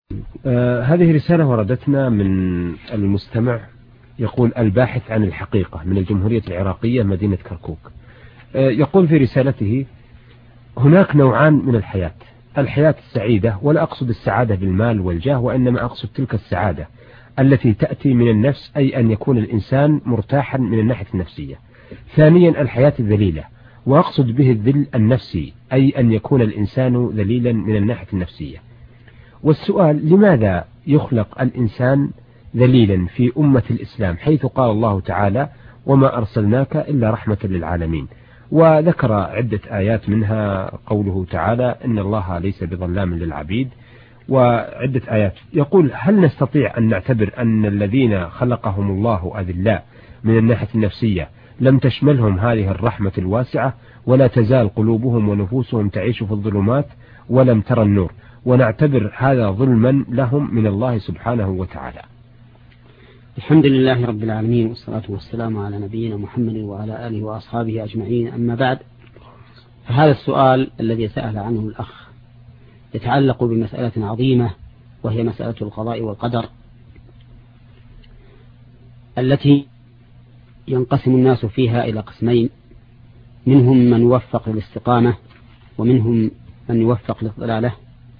هذه رسالة وردتنا من المستمع، يقول الباحث عن الحقيقة من الجمهورية العراقية مدينة كركوك. يقول في رسالته: هناك نوعان من الحياة، الحياة السعيدة، ولا أقصد السعادة بالمال والجاه، وإنما أقصد تلك السعادة التي تأتي من النفس، أي أن يكون الإنسان مرتاحا من الناحية النفسية. ثانيا الحياة الذليلة، وأقصد به الذل النفسي، أي أن يكون الإنسان ذليلا من الناحية النفسية. والسؤال: لماذا يخلق الإنسان ذليلا في أمة الإسلام، حيث قال الله تعالى: وما أرسلناك إلا رحمة للعالمين؟ وذكر عدة آيات، منها قوله تعالى: إن الله ليس بظلام للعبيد، وعدة آيات. يقول: هل نستطيع أن نعتبر أن الذين خلقهم الله أذلاء من الناحية النفسية لم تشملهم هذه الرحمة الواسعة، ولا تزال قلوبهم ونفوسهم تعيش في الظلمات ولم ترى النور، ونعتبر هذا ظلما لهم من الله سبحانه وتعالى؟ الحمد لله رب العالمين، والصلاة والسلام على نبينا محمد وعلى آله وأصحابه أجمعين. أما بعد، فهذا السؤال الذي سأل عنه الأخ يتعلق بمسألة عظيمة، وهي مسألة القضاء والقدر، التي ينقسم الناس فيها إلى قسمين: منهم من يوفق للاستقامة، ومنهم من يوفق للضلالة.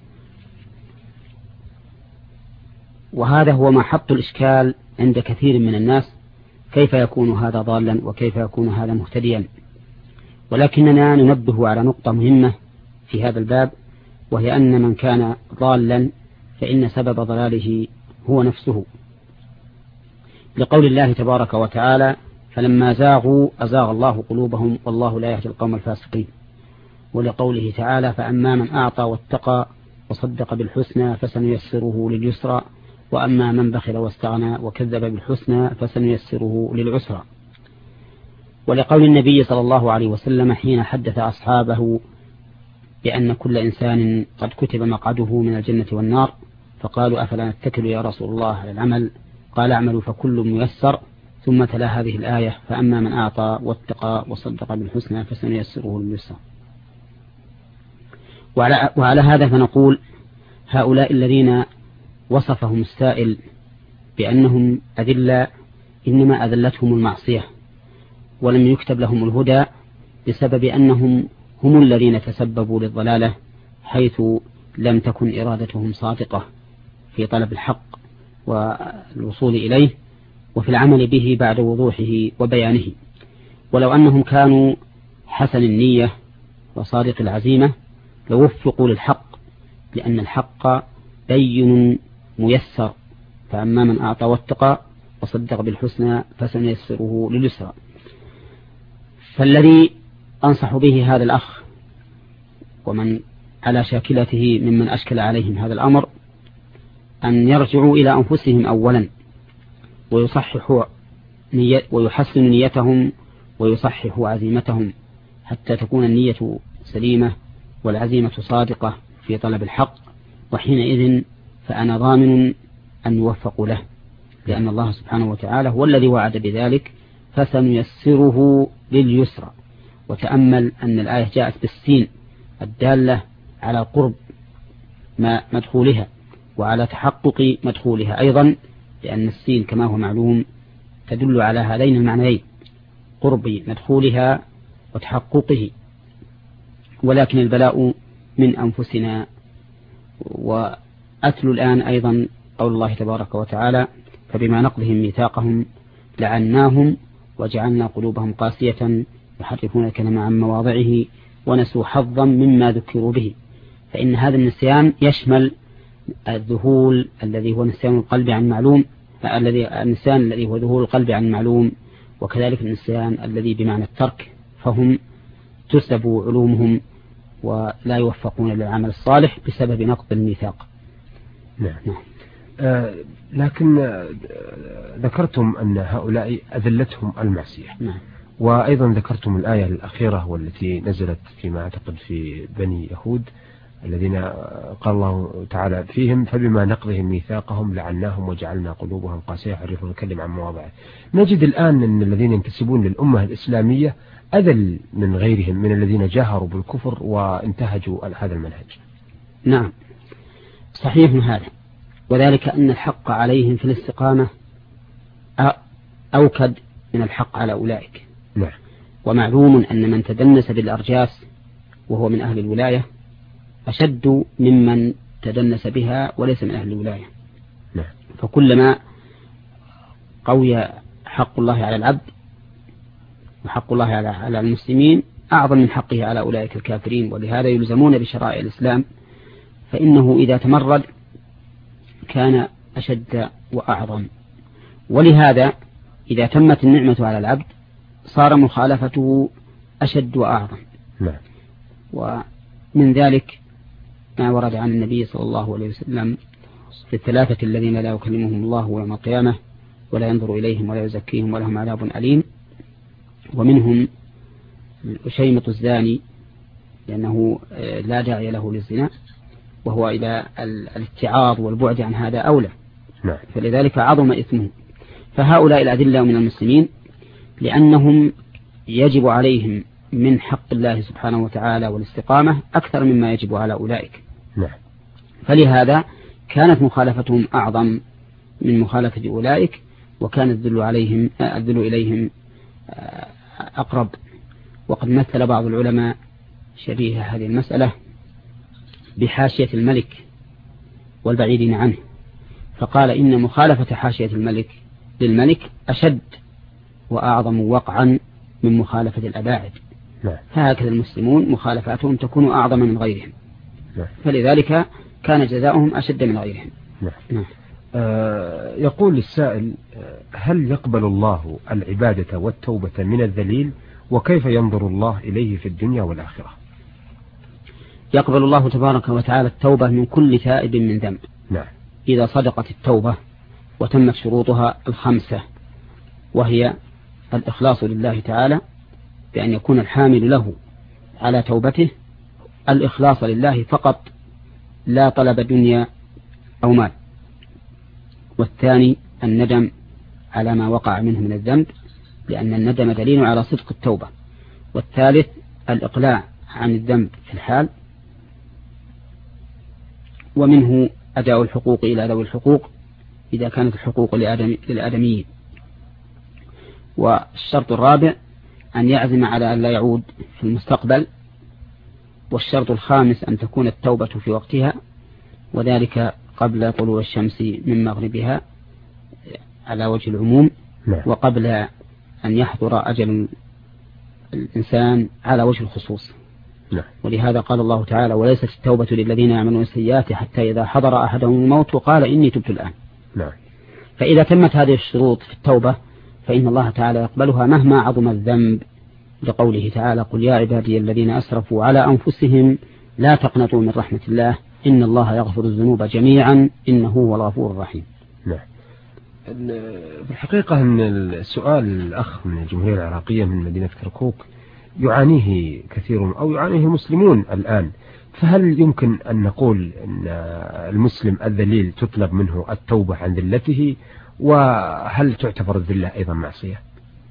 وهذا هو محط الإشكال عند كثير من الناس، كيف يكون هذا ضالا وكيف يكون هذا مهتديا. ولكننا ننبه على نقطة مهمة في هذا الباب، وهي أن من كان ضالا فإن سبب ضلاله هو نفسه، لقول الله تبارك وتعالى: فلما زاغوا أزاغ الله قلوبهم والله لا يهدي القوم الفاسقين. ولقوله تعالى: فأما من أعطى واتقى وصدق بالحسنى فسنيسره لليسرى وأما من بخل واستغنى وكذب بالحسنى فسنيسره للعسرى. ولقول النبي صلى الله عليه وسلم حين حدث أصحابه بأن كل إنسان قد كتب مقعده من الجنة والنار، فقالوا: أفلا نتكل يا رسول الله على العمل؟ قال: اعملوا فكل ميسر. ثم تلا هذه الآية: فأما من أعطى واتقى وصدق بالحسنى فسنيسره لليسرى. وعلى هذا فنقول: هؤلاء الذين وصفهم السائل بأنهم أذلاء إنما أذلتهم المعصية، ولم يكتب لهم الهدى بسبب أنهم هم الذين تسببوا للضلالة، حيث لم تكن إرادتهم صادقة في طلب الحق والوصول إليه وفي العمل به بعد وضوحه وبيانه. ولو أنهم كانوا حسن النية وصادق العزيمة لوفقوا للحق، لأن الحق بين ميسر. فأما من أعطى واتقى وصدق بالحسنى فسنيسره لليسرى. فالذي أنصح به هذا الأخ ومن على شاكلته ممن أشكل عليهم هذا الأمر أن يرجعوا إلى أنفسهم أولا، ويصححوا ويحسنوا نيتهم ويصححوا عزيمتهم، حتى تكون النية سليمة والعزيمة صادقة في طلب الحق، وحينئذ فأنا ضامن أن يوفقوا له، لأن الله سبحانه وتعالى هو الذي وعد بذلك: فسنيسره لليسرى. وتأمل أن الآية جاءت بالسين الدالة على قرب مدخولها وعلى تحقق مدخولها أيضا، لأن السين كما هو معلوم تدل على هذين المعنيين: قرب مدخولها وتحققه. ولكن البلاء من أنفسنا. وأتل الآن أيضا قول الله تبارك وتعالى: فبما نقضهم ميثاقهم لعناهم وجعلنا قلوبهم قاسية يحرفون الكلام عن مواضعه ونسوا حظا مما ذكروا به. فإن هذا النسيان يشمل الذهول الذي هو نسيان القلب عن معلوم، النسيان الذي هو ذهول القلب عن معلوم، وكذلك النسيان الذي بمعنى الترك، فهم تسلب علومهم ولا يوفقون للعمل الصالح بسبب نقض الميثاق. نعم. لكن ذكرتم أن هؤلاء أذلتهم المعصية. نعم. وأيضا ذكرتم الآية الأخيرة والتي نزلت فيما أعتقد في بني يهود، الذين قال الله تعالى فيهم: فبما نقضهم ميثاقهم لعناهم وجعلنا قلوبهم قاسية يحرفون الكلم عن مواضعه. نجد الآن أن الذين ينتسبون للأمة الإسلامية أذل من غيرهم من الذين جاهروا بالكفر وانتهجوا هذا المنهج. نعم، صحيح هذا. وذلك أن الحق عليهم في الاستقامة أوكد من الحق على أولئك. نعم. ومعلوم أن من تدنس بالأرجاس وهو من أهل الولاية أشد ممن تدنس بها وليس من أهل الولاية. نعم. فكلما قوي حق الله على العبد وحق الله على المسلمين أعظم من حقه على أولئك الكافرين، ولهذا يلزمون بشرائع الإسلام، فإنه إذا تمرد كان أشد وأعظم. ولهذا إذا تمت النعمة على العبد صار مخالفته أشد وأعظم. نعم. ومن ذلك ما ورد عن النبي صلى الله عليه وسلم في الثلاثة الذين لا يكلمهم الله يوم القيامة ولا ينظر إليهم ولا يزكيهم ولهم عذاب أليم، ومنهم الأشيمة الزاني لأنه لا داعي له للزنا، وهو إلى الاتعاظ والبعد عن هذا أولى. نعم. فلذلك عظم إثمه. فهؤلاء الأذلة من المسلمين لأنهم يجب عليهم من حق الله سبحانه وتعالى والاستقامة أكثر مما يجب على أولئك. نعم. فلهذا كانت مخالفتهم أعظم من مخالفة أولئك، وكان الذل إليهم أقرب. وقد مثل بعض العلماء شبيه هذه المسألة بحاشية الملك والبعيدين عنه، فقال إن مخالفة حاشية الملك للملك أشد وأعظم وقعا من مخالفة الأباعد. نعم. فهكذا المسلمون مخالفاتهم تكون أعظم من غيرهم. نعم. فلذلك كان جزاؤهم أشد من غيرهم. نعم. نعم. يقول السائل: هل يقبل الله العبادة والتوبة من الذليل؟ وكيف ينظر الله إليه في الدنيا والآخرة؟ يقبل الله تبارك وتعالى التوبة من كل تائب من ذنب. نعم. إذا صدقت التوبة وتمت شروطها الخمسة، وهي الإخلاص لله تعالى بأن يكون الحامل له على توبته الإخلاص لله فقط لا طلب دنيا أو مال. والثاني الندم على ما وقع منه من الذنب لأن الندم دليل على صدق التوبة. والثالث الإقلاع عن الذنب في الحال. ومنه أداء الحقوق إلى ذوي الحقوق إذا كانت الحقوق للآدميين. والشرط الرابع أن يعزم على أن لا يعود في المستقبل. والشرط الخامس أن تكون التوبة في وقتها، وذلك قبل طلوع الشمس من مغربها على وجه العموم. نعم. وقبل أن يحضر أجل الإنسان على وجه الخصوص. نعم. ولهذا قال الله تعالى: وليست التوبة للذين يعملون السيئات حتى إذا حضر أحدهم الموت وقال إني تبت الآن. نعم. فإذا تمت هذه الشروط في التوبة فإن الله تعالى يقبلها مهما عظم الذنب، لقوله تعالى: قل يا عبادي الذين أسرفوا على أنفسهم لا تقنطوا من رحمة الله إن الله يغفر الذنوب جميعا إنه هو الغفور الرحيم. نعم. في الحقيقة أن السؤال الأخ من الجمهورية العراقية من مدينة كركوك يعانيه كثير أو يعانيه المسلمون الآن، فهل يمكن أن نقول أن المسلم الذليل تطلب منه التوبة عن ذلته؟ وهل تعتبر الذلة أيضا معصية؟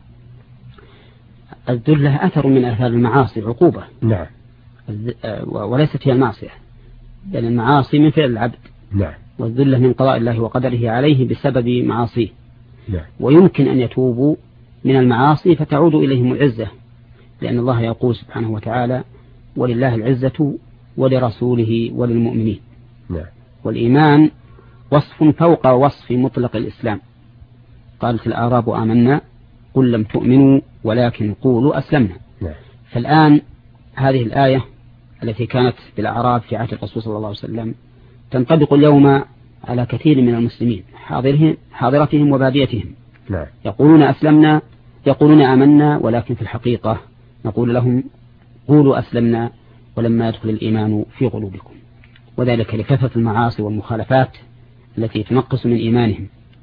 الذلة أثر من آثار المعاصي، عقوبة. نعم. وليست هي المعصية، لأن المعاصي من فعل العبد. نعم. والذلة من قضاء الله وقدره عليه بسبب معاصيه. نعم. ويمكن أن يتوبوا من المعاصي فتعود إليهم العزة، لأن الله يقول سبحانه وتعالى: ولله العزة ولرسوله وللمؤمنين. نعم. والإيمان وصف فوق وصف مطلق الإسلام. قالت الأعراب آمنا قل لم تؤمنوا ولكن قولوا أسلمنا. نعم. فالآن هذه الآية التي كانت بالأعراب في عهد الرسول صلى الله عليه وسلم تنطبق اليوم على كثير من المسلمين حاضرتهم وباديتهم. نعم. يقولون أسلمنا، يقولون آمنا، ولكن في الحقيقة نقول لهم قولوا أسلمنا ولما يدخل الإيمان في قلوبكم، وذلك لكثرة المعاصي والمخالفات التي تنقص من إيمانهم.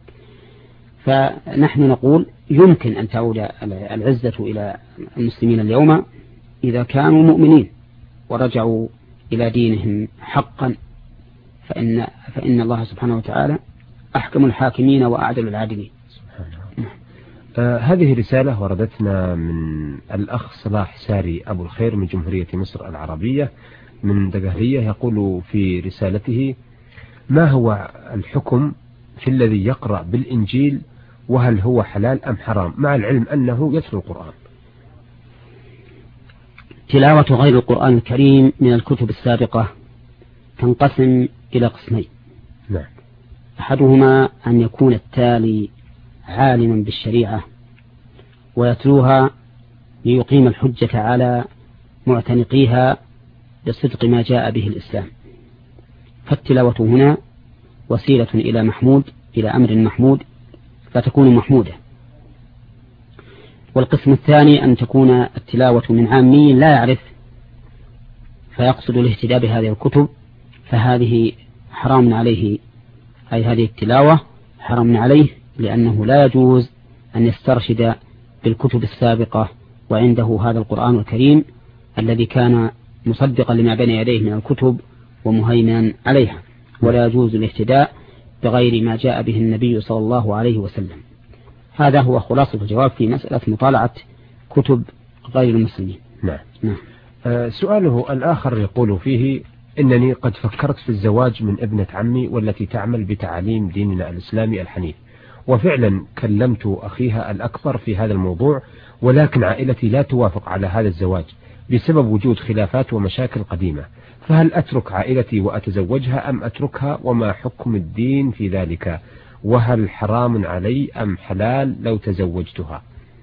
فنحن نقول يمكن أن تعود العزة إلى المسلمين اليوم إذا كانوا مؤمنين ورجعوا إلى دينهم حقا، فإن الله سبحانه وتعالى أحكم الحاكمين وأعدل العادلين. هذه رسالة وردتنا من الأخ صلاح ساري أبو الخير من جمهورية مصر العربية من دقهلية، يقول في رسالته: ما هو الحكم في الذي يقرأ بالإنجيل، وهل هو حلال أم حرام، مع العلم أنه يتلو القرآن؟ تلاوة غير القرآن الكريم من الكتب السابقة تنقسم إلى قسمين. نعم. أحدهما أن يكون التالي عالما بالشريعة ويتلوها ليقيم الحجة على معتنقيها بصدق ما جاء به الإسلام، فالتلاوة هنا وسيلة إلى أمر محمود فتكون محمودة. والقسم الثاني أن تكون التلاوة من عامي لا يعرف فيقصد الاهتداء بهذه الكتب، فهذه حرام عليه، أي هذه التلاوة حرام عليه، لأنه لا يجوز أن يسترشد بالكتب السابقة وعنده هذا القرآن الكريم الذي كان مصدقا لما بين يديه من الكتب ومهيمنا عليها، ولا يجوز الاهتداء بغير ما جاء به النبي صلى الله عليه وسلم. هذا هو خلاصة الجواب في مسألة مطالعة كتب غير المسلمين. نعم. سؤاله الآخر يقول فيه: إنني قد فكرت في الزواج من ابنة عمي والتي تعمل بتعاليم ديننا الإسلامي الحنيف، وفعلا كلمت أخيها الأكبر في هذا الموضوع، ولكن عائلتي لا توافق على هذا الزواج بسبب وجود خلافات ومشاكل قديمة، فهل أترك عائلتي وأتزوجها أم أتركها، وما حكم الدين في ذلك، وهل حرام علي أم حلال لو تزوجتها؟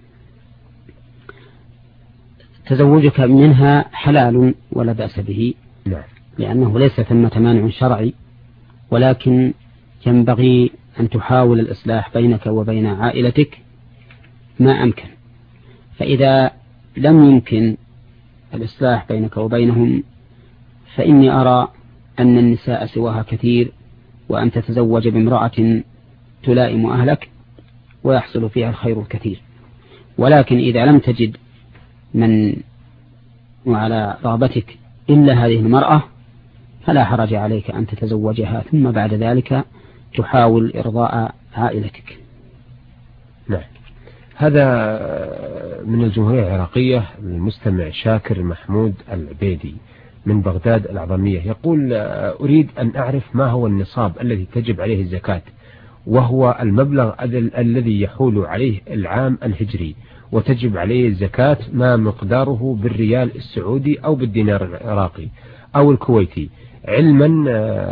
تزوجك منها حلال ولا بأس به. نعم. لأنه ليس ثمة مانع شرعي، ولكن ينبغي أن تحاول الإصلاح بينك وبين عائلتك ما أمكن، فإذا لم يمكن الإصلاح بينك وبينهم فإني أرى أن النساء سواها كثير، وأن تتزوج بامرأة تلائم أهلك ويحصل فيها الخير الكثير. ولكن إذا لم تجد من وعلى رغبتك إلا هذه المرأة فلا حرج عليك أن تتزوجها، ثم بعد ذلك تحاول إرضاء عائلتك. نعم. هذا من الجمهورية العراقية المستمع شاكر محمود العبيدي من بغداد الأعظمية، يقول: أريد أن أعرف ما هو النصاب الذي تجب عليه الزكاة، وهو المبلغ الذي يحول عليه العام الهجري، وتجب عليه الزكاة ما مقداره بالريال السعودي أو بالدينار العراقي أو الكويتي، علما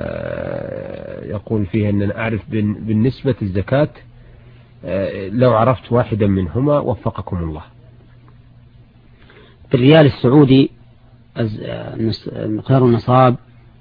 يقول فيه أن أعرف بالنسبة الزكاة لو عرفت واحدا منهما وفقكم الله. بالريال السعودي مقدار النصاب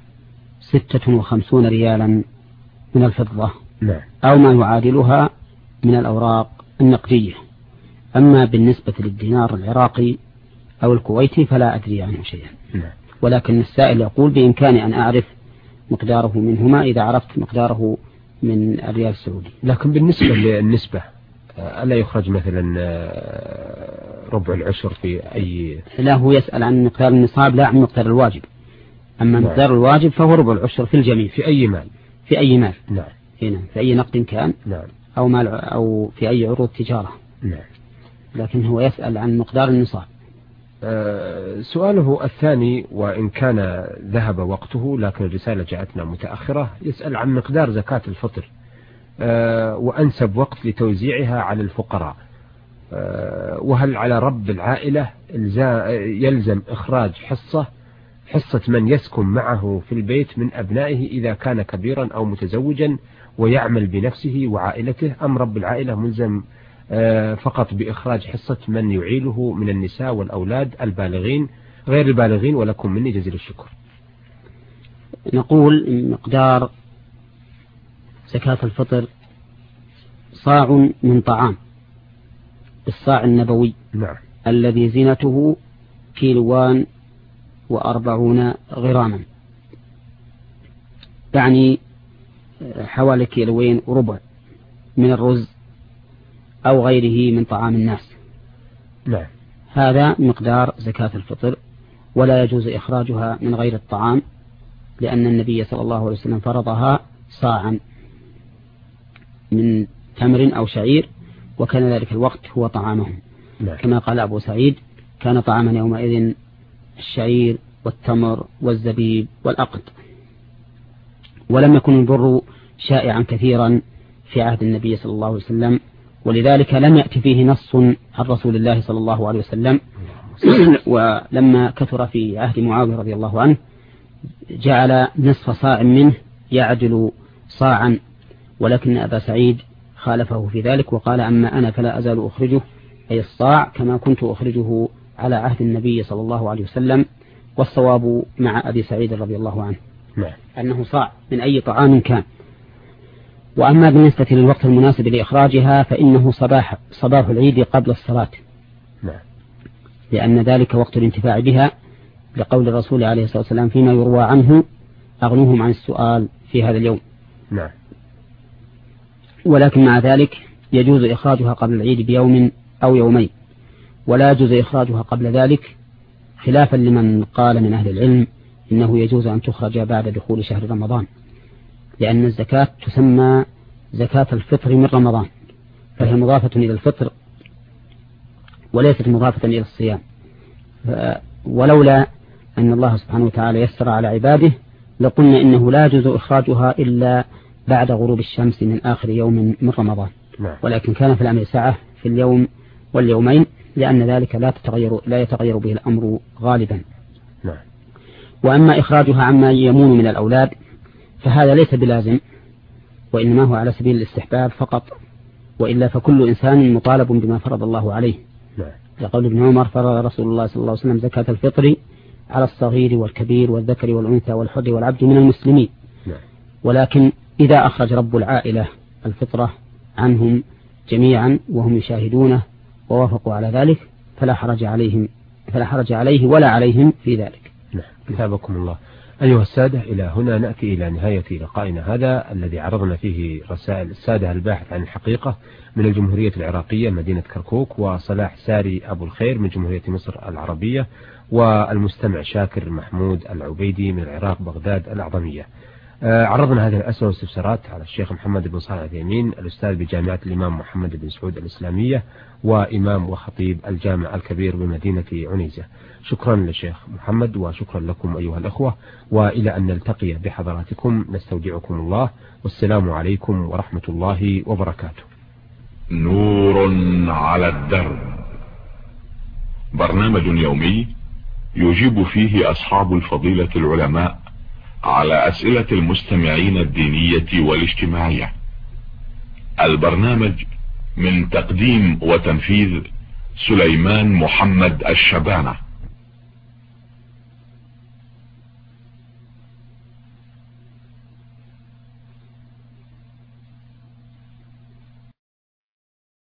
56 ريالا من الفضة. نعم. أو ما يعادلها من الأوراق النقدية. أما بالنسبة للدينار العراقي أو الكويتي فلا أدري عنه شيئا. نعم. ولكن السائل يقول بإمكاني أن أعرف مقداره منهما إذا عرفت مقداره من الريال السعودي. لكن بالنسبة للنسبة ألا يخرج مثلا ربع العشر في أي؟ لا، هو يسأل عن مقدار النصاب لا عن مقدار الواجب. أما نعم. مقدار الواجب فهو ربع العشر في الجميع في أي مال. في أي مال. نعم. هنا في أي نقد كان. نعم. أو مال أو في أي عروض تجارة. نعم. لكن هو يسأل عن مقدار النصاب. سؤاله الثاني، وإن كان ذهب وقته لكن الرسالة جاءتنا متأخرة، يسأل عن مقدار زكاة الفطر وأنسب وقت لتوزيعها على الفقراء، وهل على رب العائلة يلزم إخراج حصة من يسكن معه في البيت من أبنائه إذا كان كبيرا أو متزوجا ويعمل بنفسه وعائلته، أم رب العائلة ملزم فقط بإخراج حصة من يعيله من النساء والأولاد البالغين غير البالغين؟ ولكم مني جزيل الشكر. نقول مقدار زكاة الفطر صاع من طعام بالصاع النبوي. نعم. الذي زينته 140 غراما، يعني حوالي 2.25 كيلو من الرز أو غيره من طعام الناس. نعم. هذا مقدار زكاة الفطر، ولا يجوز إخراجها من غير الطعام، لأن النبي صلى الله عليه وسلم فرضها صاعا من تمر أو شعير، وكان ذلك الوقت هو طعامهم. نعم. كما قال أبو سعيد: كان طعاما يومئذ الشعير والتمر والزبيب والأقط. ولم يكن البر شائعا كثيرا في عهد النبي صلى الله عليه وسلم، ولذلك لم يأتي فيه نص عن رسول الله صلى الله عليه وسلم. ولما كثر في عهد معاوية رضي الله عنه جعل نصف صاع منه يعدل صاعا، ولكن أبا سعيد خالفه في ذلك وقال أما أنا فلا أزال أخرجه أي الصاع كما كنت أخرجه على عهد النبي صلى الله عليه وسلم. والصواب مع أبي سعيد رضي الله عنه أنه صاع من أي طعام كان. وأما بالنسبة للوقت المناسب لإخراجها فإنه صباح العيد قبل الصلاة، لأن ذلك وقت الانتفاع بها، لقول الرسول عليه الصلاة والسلام فيما يروى عنه أغنوهم عن السؤال في هذا اليوم. ولكن مع ذلك يجوز إخراجها قبل العيد بيوم أو يومين، ولا يجوز إخراجها قبل ذلك، خلافا لمن قال من أهل العلم إنه يجوز أن تخرج بعد دخول شهر رمضان، لأن الزكاة تسمى زكاة الفطر من رمضان، فهي مضافة إلى الفطر وليست مضافة إلى الصيام. ولولا أن الله سبحانه وتعالى يسر على عباده لقلنا إنه لا يجوز إخراجها إلا بعد غروب الشمس من آخر يوم من رمضان، ولكن كان في الأمر سعة في اليوم واليومين، لأن ذلك لا يتغير به الأمر غالبا. وأما إخراجها عما يمون من الأولاد فهذا ليس بلازم، وإنما هو على سبيل الاستحباب فقط، وإلا فكل إنسان مطالب بما فرض الله عليه. لقول ابن عمر فرض رسول الله صلى الله عليه وسلم زكاة الفطر على الصغير والكبير والذكر والأنثى والحر والعبد من المسلمين. ولكن إذا أخرج رب العائلة الفطرة عنهم جميعا وهم يشاهدونه ووافقوا على ذلك فلا حرج عليه ولا عليهم في ذلك. أثابكم الله. أيها السادة، إلى هنا نأتي إلى نهاية لقائنا هذا الذي عرضنا فيه رسائل السادة الباحث عن الحقيقة من الجمهورية العراقية مدينة كركوك، وصلاح ساري أبو الخير من جمهورية مصر العربية، والمستمع شاكر محمود العبيدي من العراق بغداد الأعظمية. عرضنا هذه الأسئلة والاستفسارات على الشيخ محمد بن صالح العثيمين الأستاذ بجامعة الإمام محمد بن سعود الإسلامية وإمام وخطيب الجامع الكبير بمدينة عنيزة. شكرا للشيخ محمد وشكرا لكم أيها الأخوة، وإلى أن نلتقي بحضراتكم نستودعكم الله، والسلام عليكم ورحمة الله وبركاته. نور على الدرب، برنامج يومي يجيب فيه أصحاب الفضيلة العلماء على أسئلة المستمعين الدينية والاجتماعية. البرنامج من تقديم وتنفيذ سليمان محمد الشبانة.